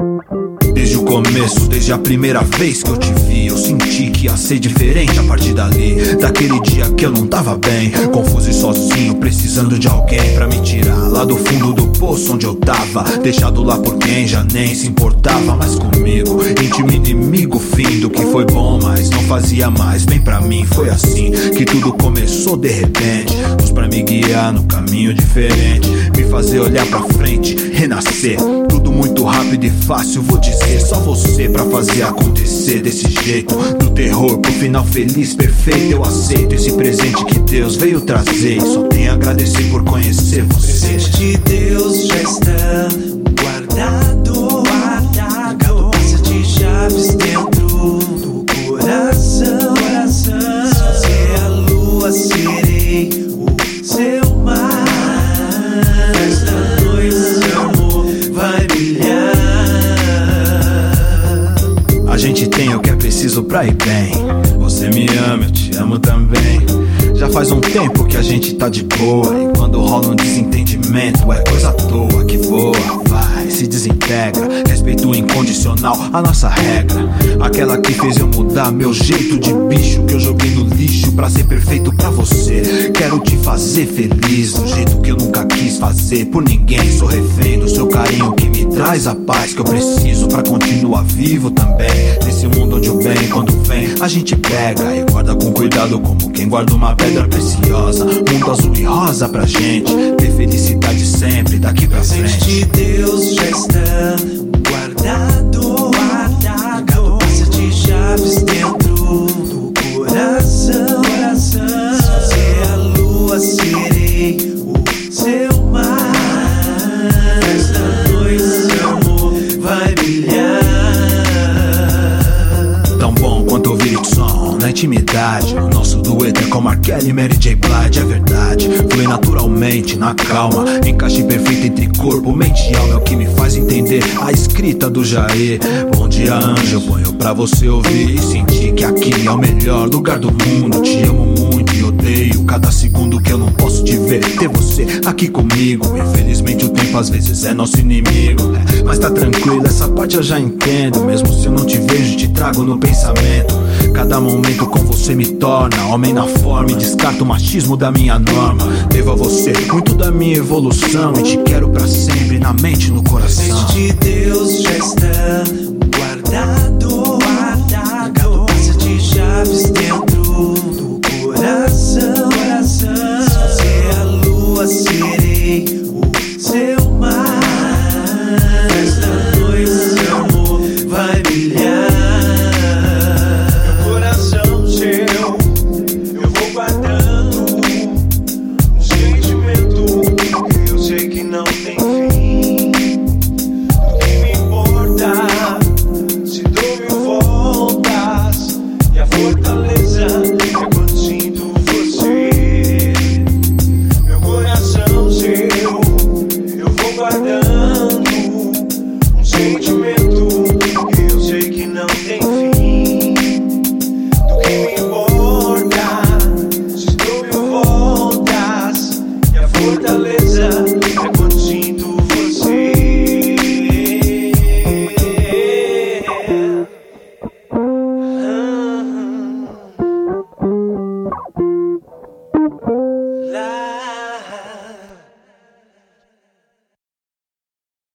Desde o começo, desde a primeira vez que eu te vi, eu senti que ia ser diferente a partir dali. Daquele dia que eu não tava bem, confuso e sozinho, precisando de alguém pra me tirar lá do fundo do poço onde eu tava, deixado lá por quem já nem se importava mais comigo. Íntimo inimigo, fim do que foi bom, mas não fazia mais bem pra mim. Foi assim que tudo começou de repente, luz pra me guiar no caminho diferente, me fazer olhar pra frente, renascer. Tudo muito rápido e fácil, vou dizer, só você pra fazer acontecer desse jeito. Do terror pro final feliz, perfeito. Eu aceito esse presente que Deus veio trazer, só tenho a agradecer por conhecer você. O presente de Deus já está guardado, marcado, passa de chaves dentro do coração. Se você é a lua, serei o seu mar. Esta noite seu amor vai brilhar. A gente tem o que é preciso pra ir bem. Você me ama, eu te amo também. Já faz um tempo que a gente tá de boa, e quando rola um desentendimento é coisa à toa que voa, vai, se desintegra. Respeito incondicional, a nossa regra, aquela que fez eu mudar meu jeito de bicho, que eu joguei no lixo pra ser perfeito pra você. Quero te fazer feliz do jeito que eu nunca quis fazer por ninguém. Sou refém do seu carinho que me traz a paz que eu preciso pra continuar vivo também. Nesse mundo onde o bem, quando vem, a gente pega e guarda com cuidado, como quem guarda uma pedra preciosa. Mundo azul e rosa pra gente ter felicidade sempre daqui pra frente. O presente de Deus já está guardado, marcado, passa de chaves dentro do coração. Se você é a lua, serei o seu mar. Esta noite seu amor vai brilhar. Tão bom quanto ouvir o som na intimidade. O nosso dueto é como R. Kelly e Mary J. Blige, é verdade. Flui naturalmente, na calma, encaixe perfeito entre corpo, mente e alma. É o que me faz entender a escrita do Jair. Bom dia, anjo, eu ponho pra você ouvir e sentir que aqui é o melhor lugar do mundo. Te amo muito e odeio cada segundo que eu não posso te ver, ter você aqui comigo. Infelizmente o tempo às vezes é nosso inimigo, mas tá tranquilo, essa parte eu já entendo. Mesmo se eu não te vejo, te trago no pensamento. Cada momento com você me torna homem na forma, e descarto o machismo da minha norma. Devo a você muito da minha evolução, e te quero pra sempre na mente e no coração. O presente de Deus